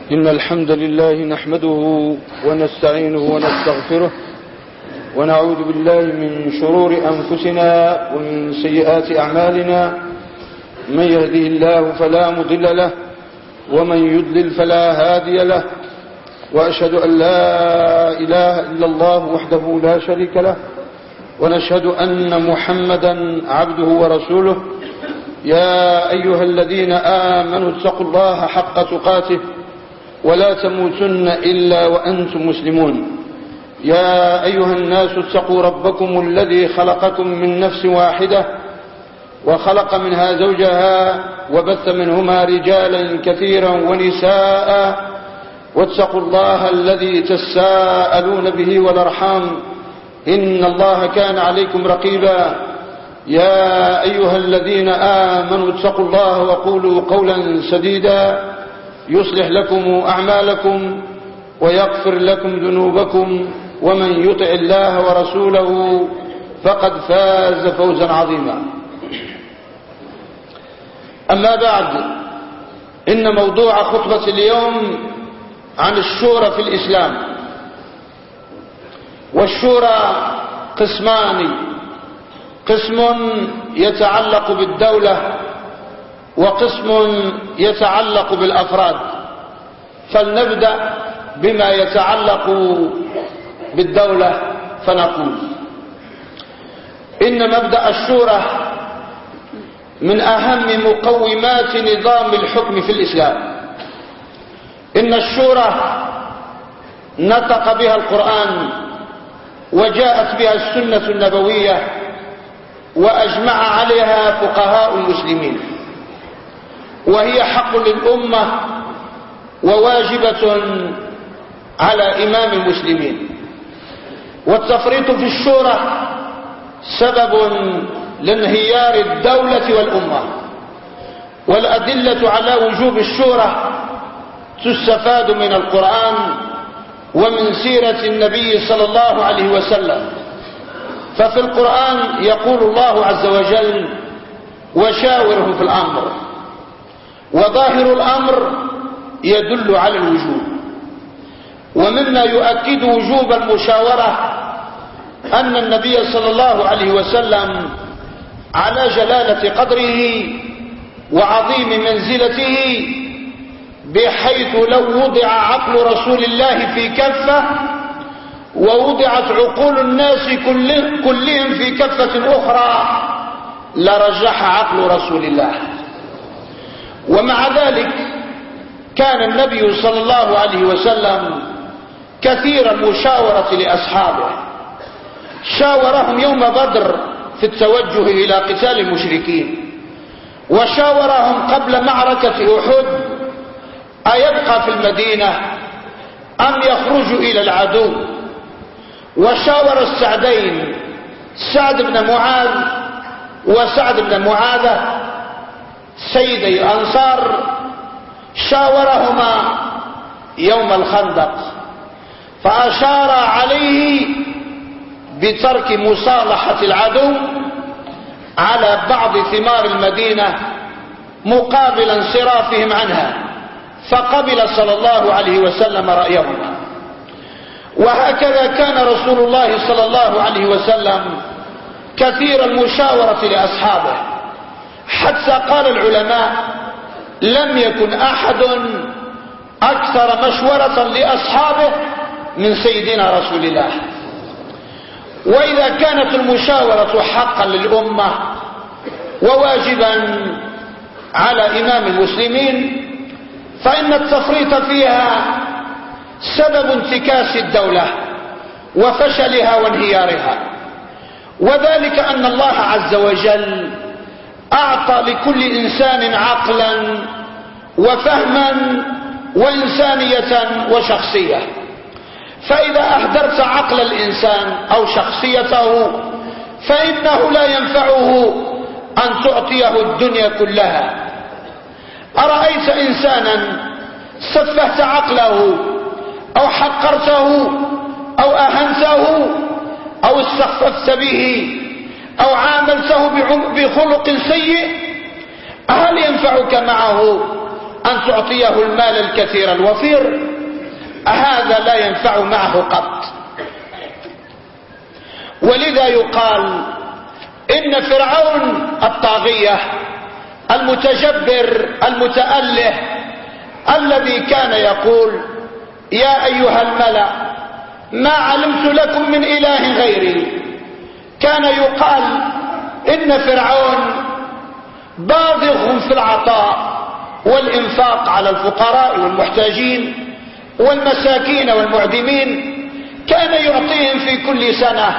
إن الحمد لله نحمده ونستعينه ونستغفره ونعوذ بالله من شرور أنفسنا ومن سيئات أعمالنا. من يهده الله فلا مضل له ومن يضلل فلا هادي له، وأشهد أن لا إله إلا الله وحده لا شريك له، ونشهد أن محمدا عبده ورسوله. يا أيها الذين آمنوا اتقوا الله حق تقاته ولا تموتن إلا وأنتم مسلمون. يا أيها الناس اتقوا ربكم الذي خلقكم من نفس واحدة وخلق منها زوجها وبث منهما رجالا كثيرا ونساء، واتقوا الله الذي تساءلون به والأرحام إن الله كان عليكم رقيبا. يا أيها الذين آمنوا اتقوا الله وقولوا قولا سديدا يصلح لكم أعمالكم ويغفر لكم ذنوبكم، ومن يطع الله ورسوله فقد فاز فوزا عظيما. أما بعد، إن موضوع خطبة اليوم عن الشورى في الإسلام. والشورى قسمان: قسم يتعلق بالدولة وقسم يتعلق بالأفراد. فلنبدأ بما يتعلق بالدولة، فنقول إن مبدأ الشورى من أهم مقومات نظام الحكم في الإسلام. إن الشورى نطق بها القرآن وجاءت بها السنة النبوية وأجمع عليها فقهاء المسلمين، وهي حق للأمة وواجبة على إمام المسلمين. والتفريط في الشورى سبب لانهيار الدولة والأمة. والأدلة على وجوب الشورى تستفاد من القرآن ومن سيرة النبي صلى الله عليه وسلم. ففي القرآن يقول الله عز وجل: وشاورهم في الأمر. وظاهر الأمر يدل على الوجوب. ومما يؤكد وجوب المشاورة أن النبي صلى الله عليه وسلم على جلالة قدره وعظيم منزلته، بحيث لو وضع عقل رسول الله في كفة ووضعت عقول الناس كلهم في كفة أخرى لرجح عقل رسول الله. ومع ذلك كان النبي صلى الله عليه وسلم كثير المشاورة لأصحابه. شاورهم يوم بدر في التوجه إلى قتال المشركين، وشاورهم قبل معركة أحد أيبقى في المدينة أم يخرج إلى العدو. وشاور السعدين، سعد بن معاذ وسعد بن معاذة سيدي الأنصار، شاورهما يوم الخندق، فأشار عليه بترك مصالحة العدو على بعض ثمار المدينة مقابل انصرافهم عنها، فقبل صلى الله عليه وسلم رأيهما. وهكذا كان رسول الله صلى الله عليه وسلم كثير المشاورة لأصحابه، حتى قال العلماء: لم يكن أحد أكثر مشورة لأصحابه من سيدنا رسول الله. وإذا كانت المشاورة حقا للأمة وواجبا على إمام المسلمين، فإن التفريط فيها سبب انتكاس الدولة وفشلها وانهيارها. وذلك أن الله عز وجل أعطى لكل إنسان عقلا وفهما وإنسانية وشخصية. فإذا أهدرت عقل الإنسان أو شخصيته فإنه لا ينفعه أن تعطيه الدنيا كلها. أرأيت إنسانا سفهت عقله أو حقرته أو أهنته أو استخففت به أو عاملته بخلق سيء، هل ينفعك معه أن تعطيه المال الكثير الوفير، هذا لا ينفع معه قط. ولذا يقال إن فرعون الطاغية المتجبر المتأله الذي كان يقول يا أيها الملأ ما علمت لكم من إله غيري، كان يقال إن فرعون باذخ في العطاء والإنفاق على الفقراء والمحتاجين والمساكين والمعدمين، كان يعطيهم في كل سنة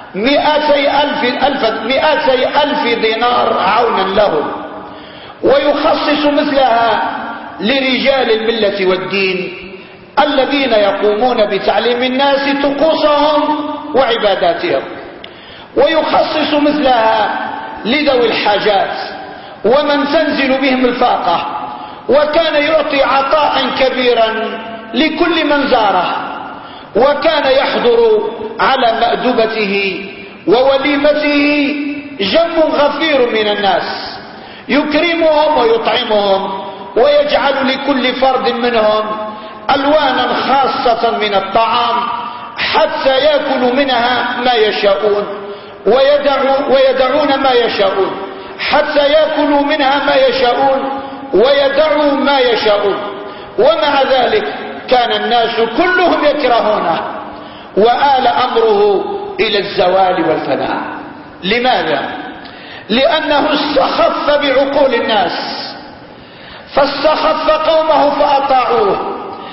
200,000 دينار عونا لهم، ويخصص مثلها لرجال الملة والدين الذين يقومون بتعليم الناس طقوسهم وعباداتهم، ويخصص مثلها لذوي الحاجات ومن تنزل بهم الفاقة، وكان يعطي عطاء كبيرا لكل من زاره، وكان يحضر على مأدبته ووليمته جم غفير من الناس يكرمهم ويطعمهم، ويجعل لكل فرد منهم ألوانا خاصة من الطعام حتى يأكلوا منها ما يشاءون ويدعون ما يشاءون، حتى يأكلوا منها ما يشاءون ويدعوا ما يشاءون. ومع ذلك كان الناس كلهم يكرهونه، وآل أمره إلى الزوال والفناء. لماذا؟ لأنه استخف بعقول الناس، فاستخف قومه فأطاعوه،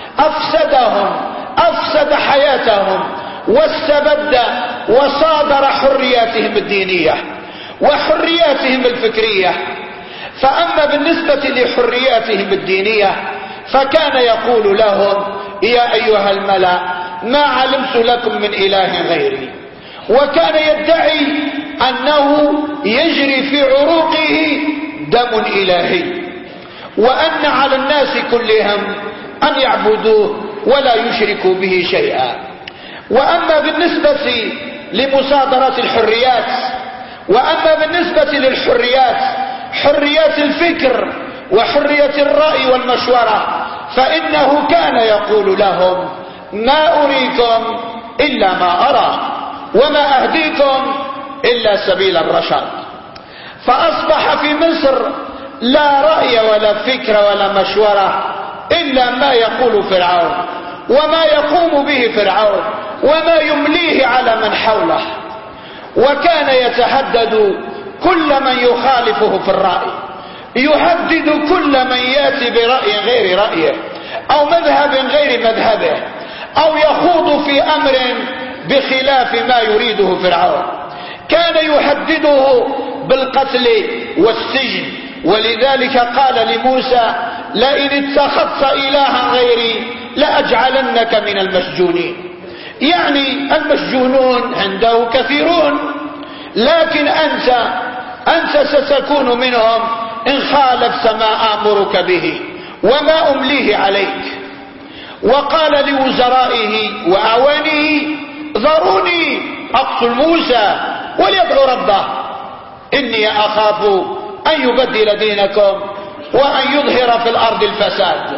أفسد حياتهم، واستبد وصادر حرياتهم الدينية وحرياتهم الفكرية. فأما بالنسبة لحرياتهم الدينية فكان يقول لهم يا أيها الملأ ما علمت لكم من إله غيري، وكان يدعي أنه يجري في عروقه دم إلهي، وأن على الناس كلهم أن يعبدوه ولا يشركوا به شيئا. وأما بالنسبة لمصادرة الحريات، وأما بالنسبة للحريات، حريات الفكر وحرية الرأي والمشورة، فإنه كان يقول لهم ما أريكم إلا ما أرى وما أهديكم إلا سبيل الرشاد. فأصبح في مصر لا رأي ولا فكر ولا مشورة إلا ما يقول فرعون وما يقوم به فرعون وما يمليه على من حوله، وكان يتهدد كل من يخالفه في الرأي، يهدد كل من ياتي برأي غير رأيه أو مذهب غير مذهبه أو يخوض في أمر بخلاف ما يريده فرعون، كان يهدده بالقتل والسجن. ولذلك قال لموسى لئن اتخذت إلها غيري لأجعلنك من المسجونين، يعني المسجونون عنده كثيرون، لكن أنت ستكون منهم إن خالفت ما آمرك به وما أمليه عليك. وقال لوزرائه وأعوانه ذروني أقتل موسى وليدعو ربه إني أخاف أن يبدل دينكم وأن يظهر في الأرض الفساد.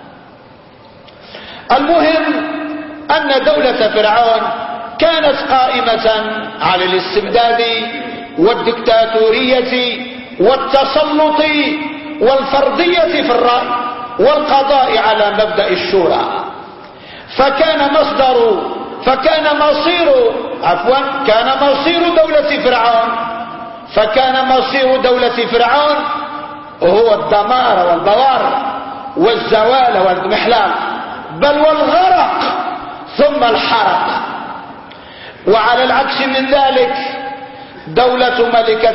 المهم أن دولة فرعون كانت قائمة على الاستبداد والدكتاتورية والتسلط والفردية في الرأي والقضاء على مبدأ الشورى. كان مصير دولة فرعون هو الدمار والبوار والزوال والمحلال، بل والغرق ثم الحرق. وعلى العكس من ذلك دولة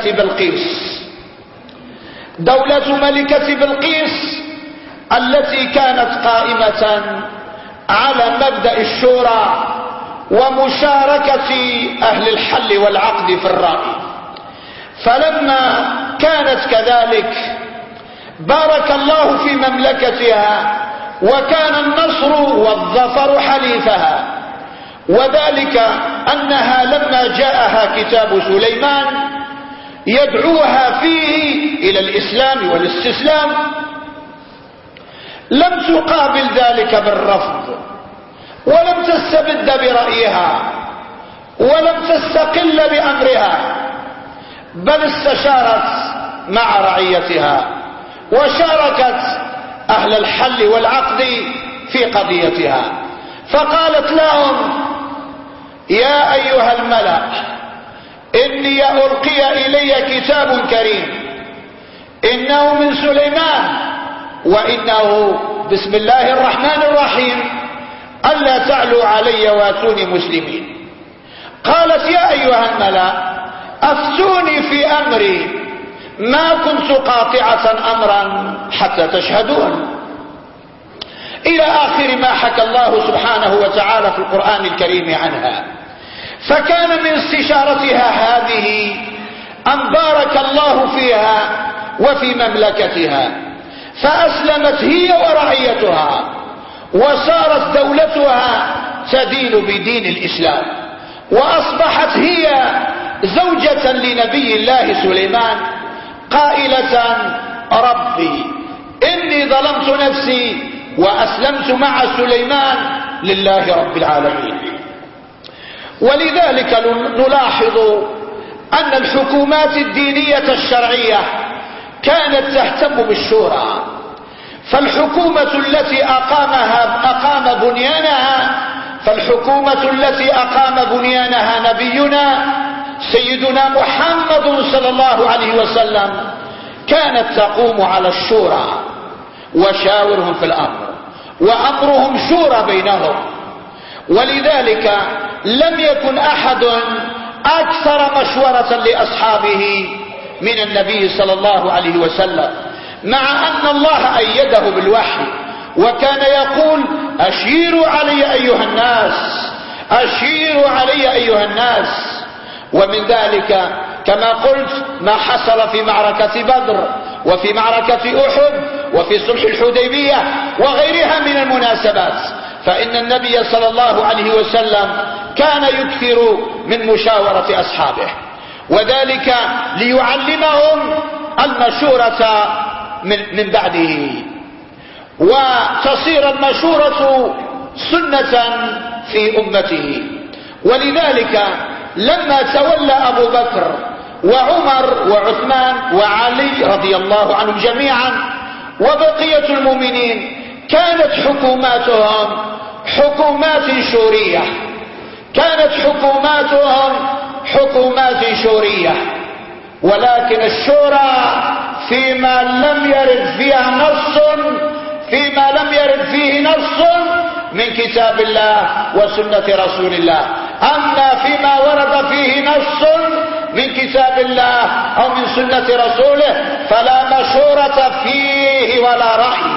ملكة بلقيس التي كانت قائمة على مبدأ الشورى ومشاركة أهل الحل والعقد في الرأي. فلما كانت كذلك بارك الله في مملكتها وكان النصر والظفر حليفها، وذلك أنها لما جاءها كتاب سليمان يدعوها فيه إلى الإسلام والاستسلام لم تقابل ذلك بالرفض، ولم تستبد برأيها، ولم تستقل بأمرها، بل استشارت مع رعيتها وشاركت أهل الحل والعقد في قضيتها، فقالت لهم: يا أيها الملأ، إني ألقي إلي كتاب كريم، إنه من سليمان، وإنه بسم الله الرحمن الرحيم، ألا تعلوا علي واتوني مسلمين. قالت: يا أيها الملأ، أفتوني في أمري، ما كنت قاطعة أمرا حتى تشهدون، إلى آخر ما حكى الله سبحانه وتعالى في القرآن الكريم عنها. فكان من استشارتها هذه أن بارك الله فيها وفي مملكتها، فأسلمت هي ورعيتها، وصارت دولتها تدين بدين الإسلام، وأصبحت هي زوجة لنبي الله سليمان قائلة: ربي إني ظلمت نفسي وأسلمت مع سليمان لله رب العالمين. ولذلك نلاحظ أن الحكومات الدينية الشرعية كانت تهتم بالشورى، فالحكومة التي أقام بنيانها نبينا سيدنا محمد صلى الله عليه وسلم كانت تقوم على الشورى، وشاورهم في الأمر، وأمرهم شورى بينهم. ولذلك لم يكن أحد أكثر مشورة لأصحابه من النبي صلى الله عليه وسلم، مع أن الله أيده بالوحي، وكان يقول: أشيروا علي أيها الناس، أشيروا علي أيها الناس. ومن ذلك كما قلت ما حصل في معركة بدر، وفي معركة أحد، وفي صلح الحديبية، وغيرها من المناسبات، فإن النبي صلى الله عليه وسلم كان يكثر من مشاورة أصحابه، وذلك ليعلمهم المشورة من بعده، وتصير المشورة سنة في أمته. ولذلك لما تولى أبو بكر وعمر وعثمان وعلي رضي الله عنهم جميعا وبقية المؤمنين، كانت حكوماتهم حكومات شورية، كانت حكوماتهم حكومات شورية. ولكن الشورى فيما لم يرد فيه نص من كتاب الله وسنة رسول الله. أما فيما ورد فيه نص من كتاب الله أو من سنة رسوله فلا مشورة فيه ولا رأي.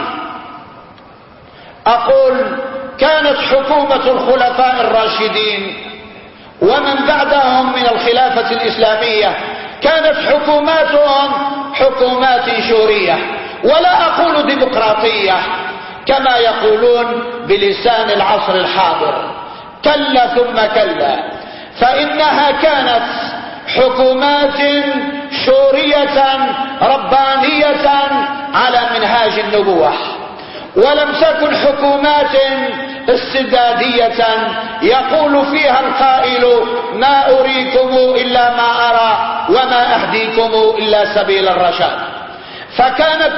أقول: كانت حكومة الخلفاء الراشدين ومن بعدهم من الخلافة الإسلامية كانت حكوماتهم حكومات شورية، ولا أقول ديمقراطية كما يقولون بلسان العصر الحاضر، كلا ثم كلا، فإنها كانت حكومات شورية ربانية على منهاج النبوة، ولم تكن حكومات استبدادية يقول فيها القائل: ما أريكم إلا ما أرى وما أهديكم إلا سبيل الرشاد. فكان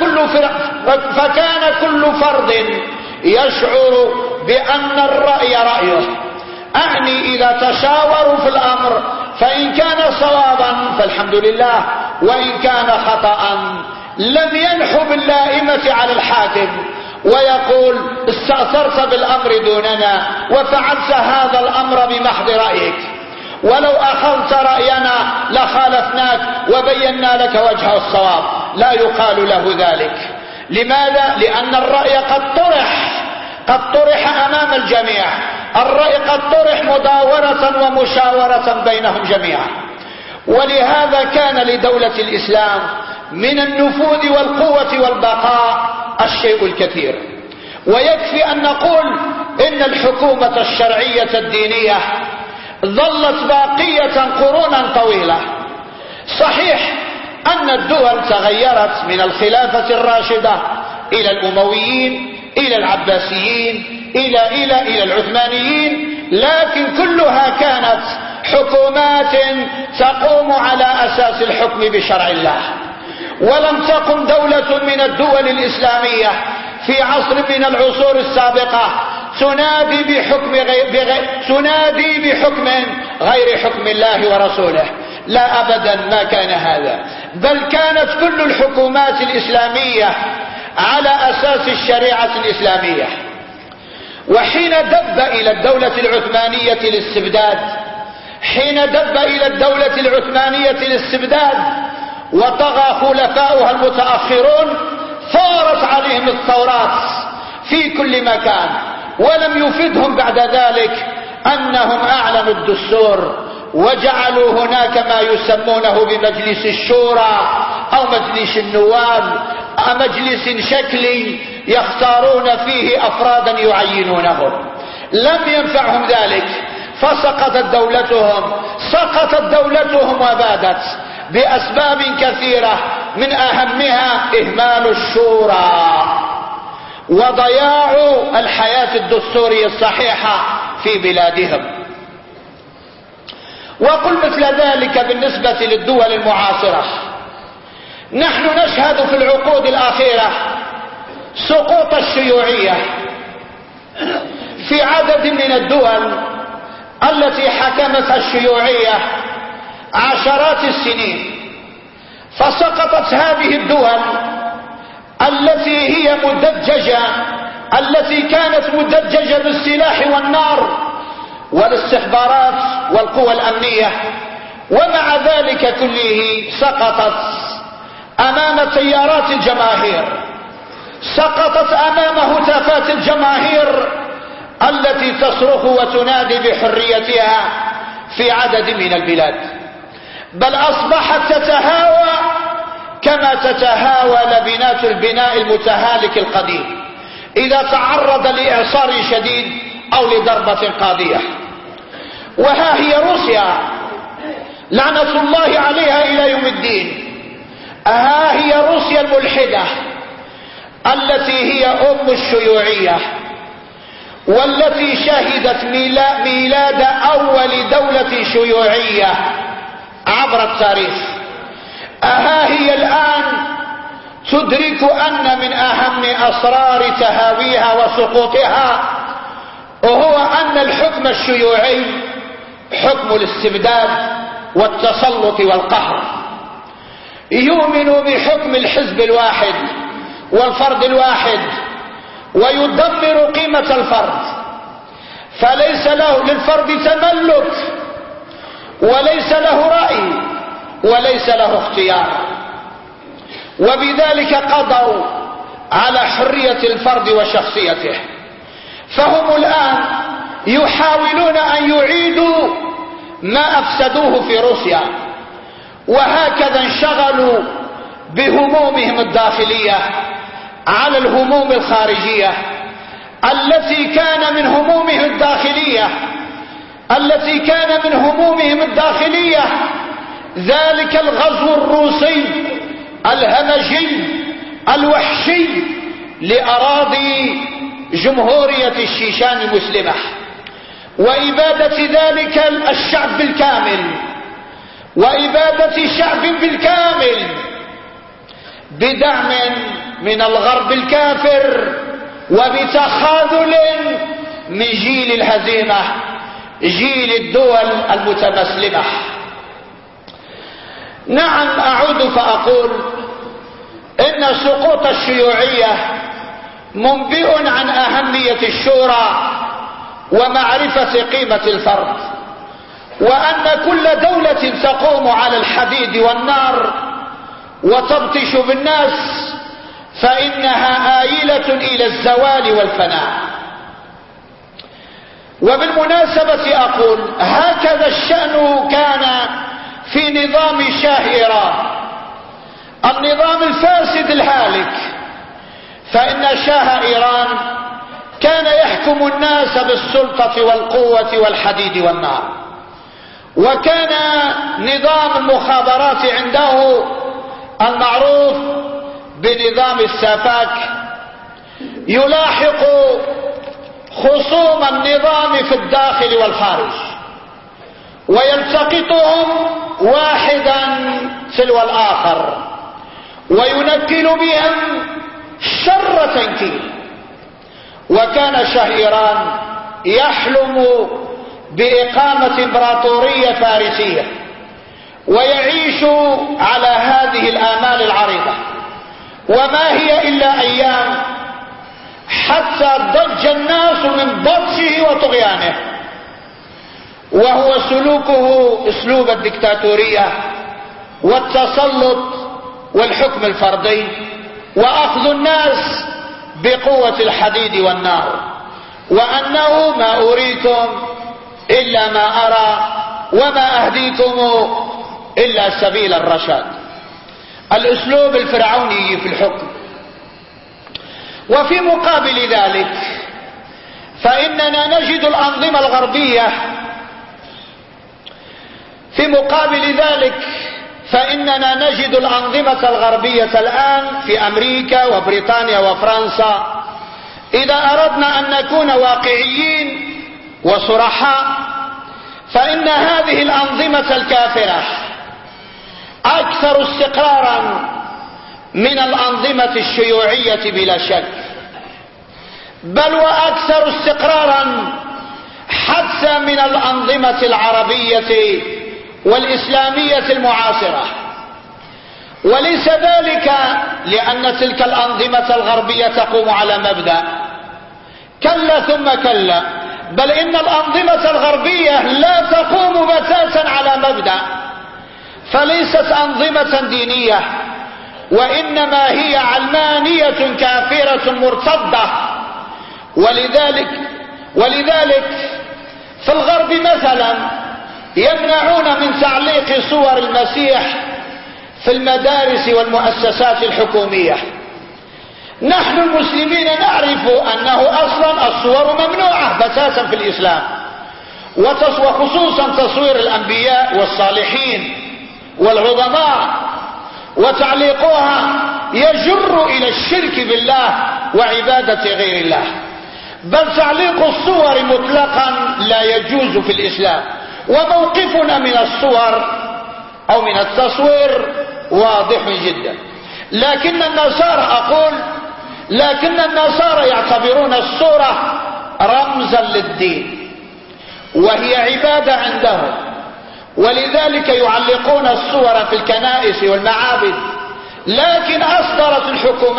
كل فرد يشعر بأن الرأي رأيه، أعني إذا تشاوروا في الأمر فإن كان صوابا فالحمد لله، وإن كان خطأ لم ينحو باللائمة على الحاكم ويقول: استأثرت بالأمر دوننا وفعلت هذا الأمر بمحض رأيك، ولو أخذت رأينا لخالفناك وبينا لك وجه الصواب. لا يقال له ذلك. لماذا؟ لأن الرأي قد طرح أمام الجميع، الرأي قد طرح مداورة ومشاورة بينهم جميعا. ولهذا كان لدولة الإسلام من النفوذ والقوة والبقاء الشيء الكثير. ويكفي أن نقول إن الحكومة الشرعية الدينية ظلت باقية قرونا طويلة. صحيح أن الدول تغيرت من الخلافة الراشدة إلى الأمويين إلى العباسيين إلى العثمانيين، لكن كلها كانت حكومات تقوم على أساس الحكم بشرع الله. ولم تقم دولة من الدول الإسلامية في عصر من العصور السابقة تنادي بحكم غير حكم الله ورسوله، لا أبدا ما كان هذا، بل كانت كل الحكومات الإسلامية على أساس الشريعة الإسلامية. وحين دب إلى الدولة العثمانية الاستبداد وطغى خلفاؤها المتأخرون، ثارت عليهم الثورات في كل مكان، ولم يفدهم بعد ذلك أنهم أعلنوا الدستور وجعلوا هناك ما يسمونه بمجلس الشورى أو مجلس النواب، مجلس شكلي يختارون فيه أفرادا يعينونهم. لم ينفعهم ذلك، فسقطت دولتهم وبادت بأسباب كثيرة، من أهمها إهمال الشورى وضياع الحياة الدستورية الصحيحة في بلادهم. وقل مثل ذلك بالنسبة للدول المعاصرة. نحن نشهد في العقود الأخيرة سقوط الشيوعية في عدد من الدول التي حكمتها الشيوعية عشرات السنين، فسقطت هذه الدول التي كانت مدججة بالسلاح والنار والاستخبارات والقوى الأمنية، ومع ذلك كله سقطت أمام تيارات الجماهير، سقطت أمام هتافات الجماهير التي تصرخ وتنادي بحريتها في عدد من البلاد، بل أصبحت تتهاوى كما تتهاوى لبنات البناء المتهالك القديم إذا تعرض لإعصار شديد أو لضربة قاضية. وها هي روسيا لعنة الله عليها إلى يوم الدين، ها هي روسيا الملحدة التي هي أم الشيوعية، والتي شهدت ميلاد أول دولة شيوعية عبر التاريخ. ها هي الآن تدرك أن من أهم أسرار تهاويها وسقوطها وهو أن الحكم الشيوعي حكم الاستبداد والتسلط والقهر، يؤمن بحكم الحزب الواحد والفرد الواحد، ويدمر قيمة الفرد، فليس له للفرد تملك، وليس له رأي، وليس له اختيار، وبذلك قضوا على حرية الفرد وشخصيته. فهم الآن يحاولون أن يعيدوا ما أفسدوه في روسيا، وهكذا انشغلوا بهمومهم الداخلية على الهموم الخارجية التي كان من همومهم الداخلية ذلك الغزو الروسي الهمجي الوحشي لأراضي جمهورية الشيشان المسلمة، وإبادة ذلك الشعب بالكامل، وإبادة شعب بالكامل بدعم من الغرب الكافر وبتخاذل من جيل الهزيمة، جيل الدول المتمسلمة. نعم، أعود فأقول إن سقوط الشيوعية منبئ عن أهمية الشورى ومعرفة قيمة الفرد، وأن كل دولة تقوم على الحديد والنار وتبطش بالناس فإنها آيلة إلى الزوال والفناء. وبالمناسبة أقول هكذا الشأن كان في نظام شاه إيران، النظام الفاسد الهالك، فإن شاه إيران كان يحكم الناس بالسلطة والقوة والحديد والنار، وكان نظام المخابرات عنده المعروف بنظام السافاك يلاحق خصوم النظام في الداخل والخارج ويلتقطهم واحدا تلو الآخر وينكل بهم شر تنكيل. وكان شاه إيران يحلم بإقامة إمبراطورية فارسية ويعيش على هذه الآمال العريضة، وما هي إلا أيام حتى ضج الناس من بطشه وطغيانه. وهو سلوكه اسلوب الدكتاتورية والتسلط والحكم الفردي واخذ الناس بقوة الحديد والنار، وانه ما اريكم الا ما ارى وما اهديكم الا سبيل الرشاد. الاسلوب الفرعوني في الحكم. وفي مقابل ذلك فاننا نجد الانظمة الغربية فإننا نجد الأنظمة الغربية الآن في أمريكا وبريطانيا وفرنسا. إذا أردنا أن نكون واقعيين وصرحاء فإن هذه الأنظمة الكافرة أكثر استقرارا من الأنظمة الشيوعية بلا شك، بل وأكثر استقرارا حتى من الأنظمة العربية والإسلامية المعاصرة. وليس ذلك لأن تلك الأنظمة الغربية تقوم على مبدأ كلا ثم كلا، بل إن الأنظمة الغربية لا تقوم بتاتا على مبدأ، فليست أنظمة دينية وإنما هي علمانية كافرة مرتدة. ولذلك في الغرب مثلا يمنعون من تعليق صور المسيح في المدارس والمؤسسات الحكومية. نحن المسلمين نعرف أنه أصلا الصور ممنوعة بتاتا في الإسلام، وخصوصا تصوير الأنبياء والصالحين والعظماء، وتعليقها يجر إلى الشرك بالله وعبادة غير الله، بل تعليق الصور مطلقا لا يجوز في الإسلام. وموقفنا من الصور أو من التصوير واضح جدا. لكن النصارى يعتبرون الصورة رمزا للدين وهي عبادة عندهم، ولذلك يعلقون الصور في الكنائس والمعابد. لكن أصدرت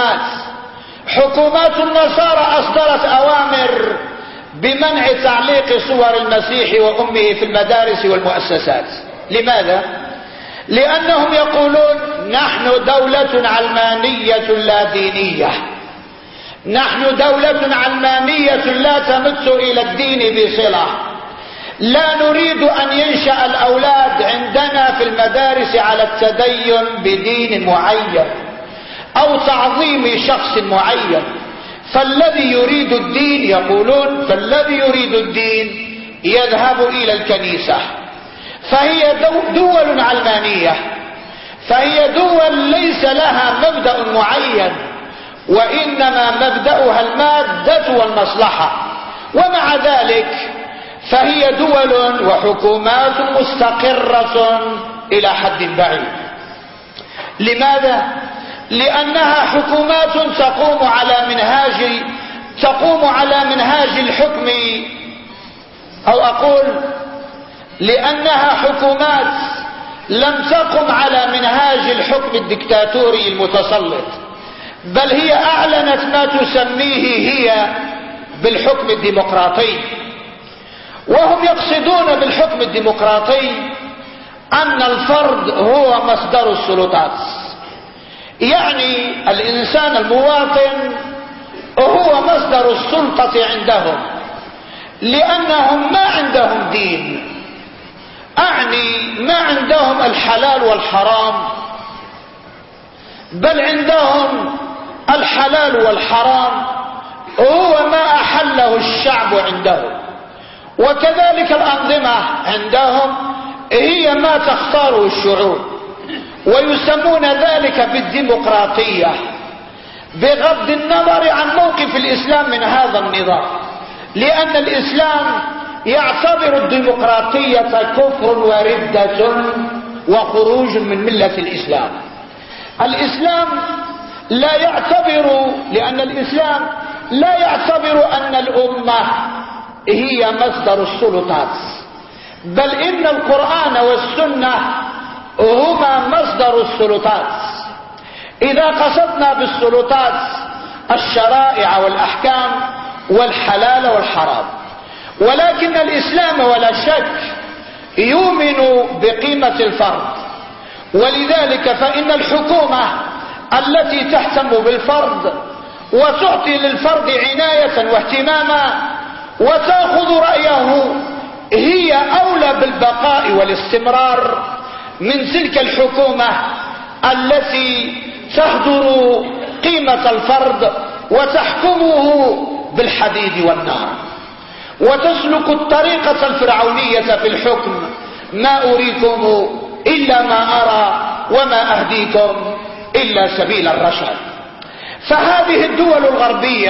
حكومات النصارى أصدرت أوامر بمنع تعليق صور المسيح وأمه في المدارس والمؤسسات. لماذا؟ لأنهم يقولون نحن دولة علمانية لا دينية، نحن دولة علمانية لا تمت إلى الدين بصلة، لا نريد أن ينشأ الأولاد عندنا في المدارس على التدين بدين معين أو تعظيم شخص معين. فالذي يريد الدين يقولون فالذي يريد الدين يذهب إلى الكنيسة. فهي دول علمانية، فهي دول ليس لها مبدأ معين، وإنما مبدأها المادة والمصلحة. ومع ذلك فهي دول وحكومات مستقرة إلى حد بعيد. لماذا؟ لأنها حكومات تقوم على منهاج الحكم، أو أقول لأنها حكومات لم تقم على منهاج الحكم الدكتاتوري المتسلط، بل هي أعلنت ما تسميه هي بالحكم الديمقراطي. وهم يقصدون بالحكم الديمقراطي أن الفرد هو مصدر السلطات، يعني الإنسان المواطن هو مصدر السلطة عندهم، لأنهم ما عندهم دين، أعني ما عندهم الحلال والحرام، بل عندهم الحلال والحرام هو ما أحله الشعب عندهم. وكذلك الأنظمة عندهم هي ما تختاره الشعوب، ويسمون ذلك بالديمقراطية، بغض النظر عن موقف الإسلام من هذا النظام، لأن الإسلام يعتبر الديمقراطية كفر وردة وخروج من ملة الإسلام. الإسلام لا يعتبر، لأن الإسلام لا يعتبر أن الأمة هي مصدر السلطات، بل إن القرآن والسنة هما مصدر السلطات. إذا قصدنا بالسلطات الشرائع والأحكام والحلال والحرام، ولكن الإسلام ولا شك يؤمن بقيمة الفرد، ولذلك فإن الحكومة التي تهتم بالفرد وتعطي للفرد عناية واهتماما وتأخذ رأيه هي أولى بالبقاء والاستمرار من تلك الحكومة التي تهدر قيمة الفرد وتحكمه بالحديد والنار وتسلك الطريقة الفرعونية في الحكم. ما أريكم إلا ما أرى وما أهديكم إلا سبيل الرشد. فهذه الدول الغربية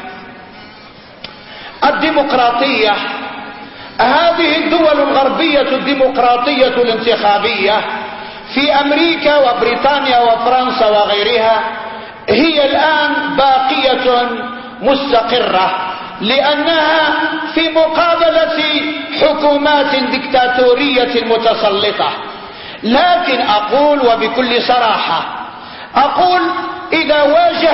الديمقراطية، هذه الدول الغربية الديمقراطية الانتخابية في أمريكا وبريطانيا وفرنسا وغيرها هي الآن باقية مستقرة، لأنها في مقابلة حكومات ديكتاتورية متسلطة. لكن أقول وبكل صراحة، أقول إذا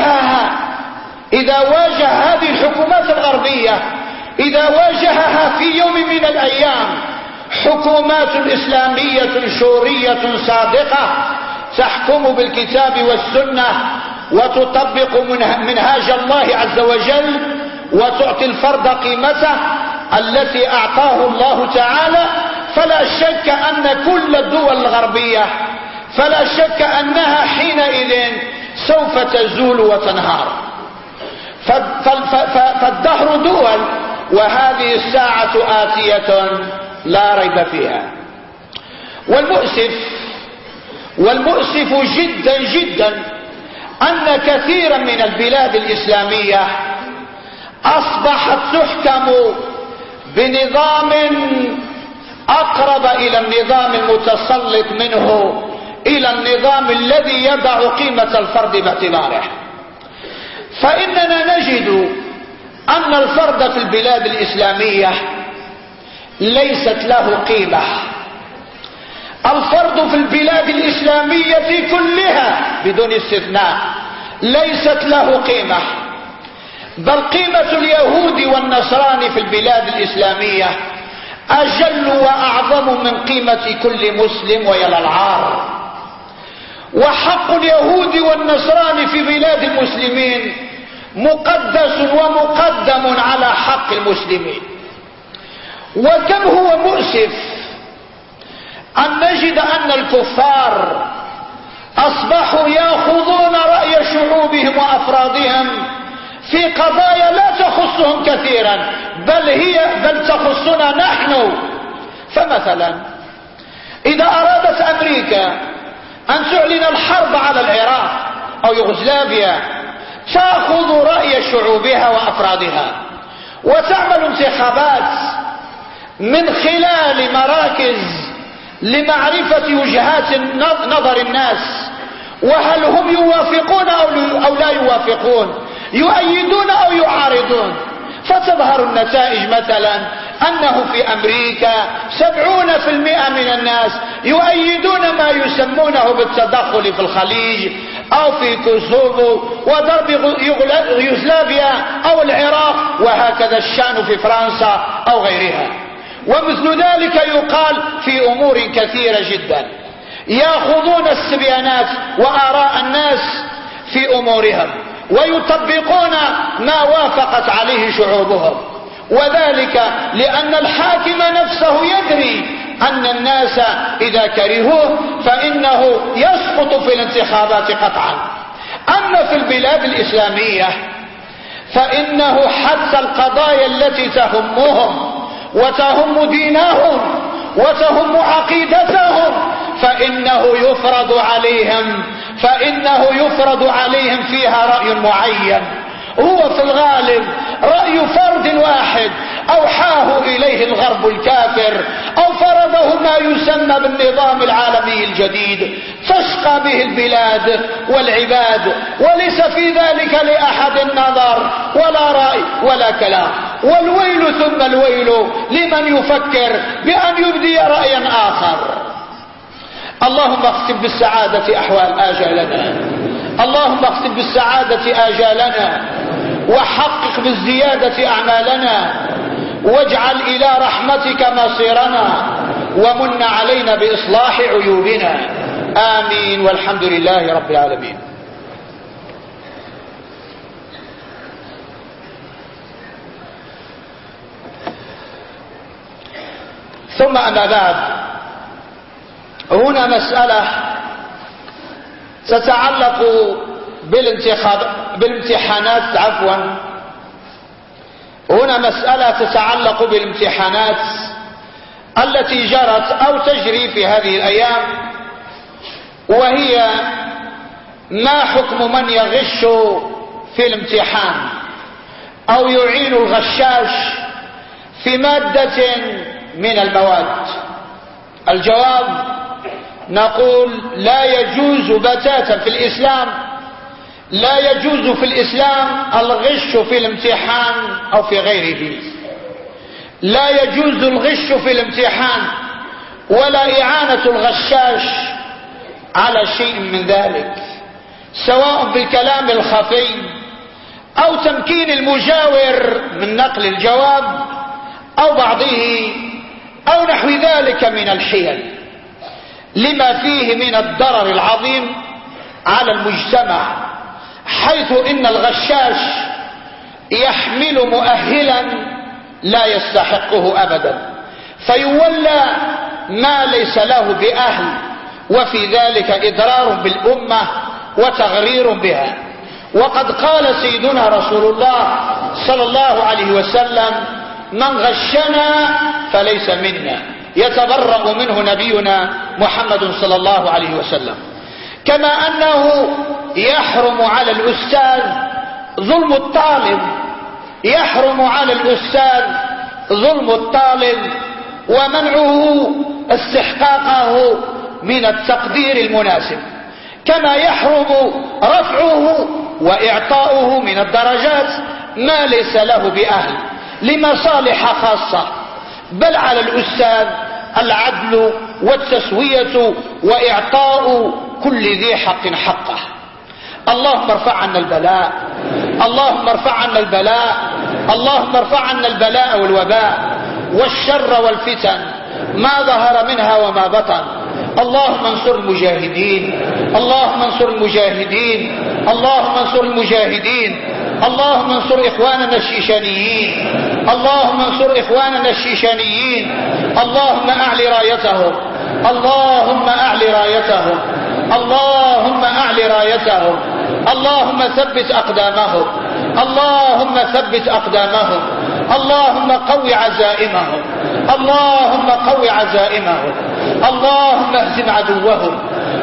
واجه هذه الحكومات الغربية، إذا واجهها في يوم من الأيام حكومات إسلامية شورية صادقة تحكم بالكتاب والسنة وتطبق منهاج الله عز وجل وتعطي الفرد قيمته التي أعطاه الله تعالى، فلا شك أن كل الدول الغربية فلا شك أنها حينئذ سوف تزول وتنهار. فالدهر دول، وهذه الساعة آتية لا ريب فيها. والمؤسف جدا جدا أن كثيرا من البلاد الإسلامية أصبحت تحكم بنظام أقرب إلى النظام المتسلط منه إلى النظام الذي يضع قيمة الفرد باعتباره. فإننا نجد أن الفرد في البلاد الإسلامية ليست له قيمة. الفرد في البلاد الإسلامية كلها بدون استثناء ليست له قيمة، بل قيمة اليهود والنصراني في البلاد الإسلامية أجل وأعظم من قيمة كل مسلم ويلا العار. وحق اليهود والنصراني في بلاد المسلمين مقدس ومقدم على حق المسلمين. وكم هو مؤسف أن نجد أن الكفار أصبحوا يأخذون رأي شعوبهم وأفرادهم في قضايا لا تخصهم كثيرا، بل تخصنا نحن. فمثلا إذا أرادت أمريكا أن تعلن الحرب على العراق أو يوغوسلافيا تأخذ رأي شعوبها وأفرادها وتعمل انتخابات من خلال مراكز لمعرفة وجهات نظر الناس، وهل هم يوافقون أو لا يوافقون، يؤيدون أو يعارضون. فتظهر النتائج مثلا أنه في أمريكا 70% من الناس يؤيدون ما يسمونه بالتدخل في الخليج أو في كوسوفو وضرب يوغوسلافيا أو العراق، وهكذا الشأن في فرنسا أو غيرها. ومثل ذلك يقال في أمور كثيرة جدا. يأخذون السبيانات وآراء الناس في أمورهم ويطبقون ما وافقت عليه شعوبهم، وذلك لأن الحاكم نفسه يدري أن الناس إذا كرهوه فإنه يسقط في الانتخابات قطعا. أما في البلاد الإسلامية فإنه حتى القضايا التي تهمهم وتهم دينهم وتهم عقيدتهم فإنه يفرض عليهم فإنه يفرض عليهم فيها رأي معين، هو في الغالب رأي فرد واحد أوحاه إليه الغرب الكافر، أو فرضه ما يسمى بالنظام العالمي الجديد، تشقى به البلاد والعباد، وليس في ذلك لأحد نظر ولا رأي ولا كلام. والويل ثم الويل لمن يفكر بأن يبدي رأيا آخر. اللهم اختم بالسعادة أحوال آجالنا، اللهم اختم بالسعادة آجالنا، وحقق بالزيادة أعمالنا، واجعل إلى رحمتك مصيرنا، ومن علينا بإصلاح عيوبنا. آمين، والحمد لله رب العالمين. ثم أما بعد، هنا مسألة تتعلق بالامتحانات. هنا مسألة تتعلق بالامتحانات التي جرت أو تجري في هذه الأيام، وهي ما حكم من يغش في الامتحان أو يعين الغشاش في مادة من المواد. الجواب: نقول لا يجوز بتاتا في الإسلام، لا يجوز في الإسلام الغش في الامتحان أو في غيره. لا يجوز الغش في الامتحان ولا إعانة الغشاش على شيء من ذلك، سواء بالكلام الخفي أو تمكين المجاور من نقل الجواب أو بعضه أو نحو ذلك من الحيل، لما فيه من الضرر العظيم على المجتمع، حيث إن الغشاش يحمل مؤهلا لا يستحقه أبدا، فيولى ما ليس له بأهل، وفي ذلك إضرار بالأمة وتغرير بها. وقد قال سيدنا رسول الله صلى الله عليه وسلم: من غشنا فليس منا، يتبرأ منه نبينا محمد صلى الله عليه وسلم. كما أنه يحرم على الأستاذ ظلم الطالب، يحرم على الأستاذ ظلم الطالب ومنعه استحقاقه من التقدير المناسب، كما يحرم رفعه وإعطاؤه من الدرجات ما ليس له بأهل لمصالح خاصة. بل على الأستاذ العدل والتسوية وإعطاء كل ذي حق حقه. اللهم ارفع عنا البلاء، اللهم ارفع عنا البلاء، اللهم ارفع عنا البلاء والوباء والشر والفتن ما ظهر منها وما بطن. اللهم انصر المجاهدين، اللهم انصر المجاهدين، اللهم انصر المجاهدين، اللهم انصر إخواننا الشيشانيين، اللهم انصر إخواننا الشيشانيين، اللهم أعل رايتهم، اللهم أعل رايتهم، اللهم أعل رايتهم، اللهم ثبت أقدامهم، اللهم ثبت أقدامهم، اللهم قو عزائمهم، اللهم قو عزائمهم، اللهم اهزم عدوهم،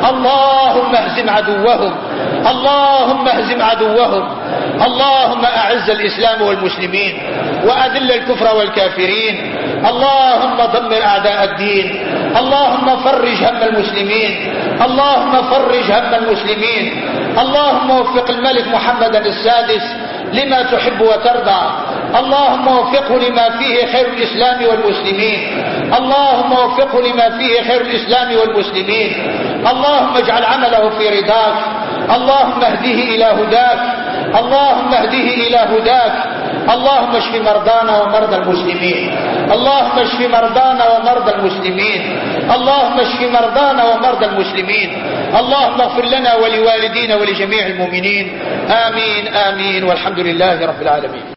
اللهم اهزم عدوهم، اللهم اهزم عدوهم، اللهم أعز الإسلام والمسلمين وأذل الكفر والكافرين، اللهم دمر أعداء الدين، اللهم فرج هم المسلمين، اللهم فرج هم المسلمين، اللهم وفق الملك محمد السادس لما تحب وترضى، اللهم وفقه لما فيه خير الإسلام والمسلمين، اللهم وفقه لما فيه خير الإسلام والمسلمين، اللهم اجعل عمله في رضاك، اللهم اهديه إلى هداك، اللهم اهديه إلى هداك، اللهم اشف مرضانا ومرضى المسلمين، اللهم اشف مرضانا ومرضى المسلمين، اللهم اشف مرضانا ومرضى المسلمين، اللهم اغفر لنا ولوالدينا ولجميع المؤمنين. آمين آمين، والحمد لله رب العالمين.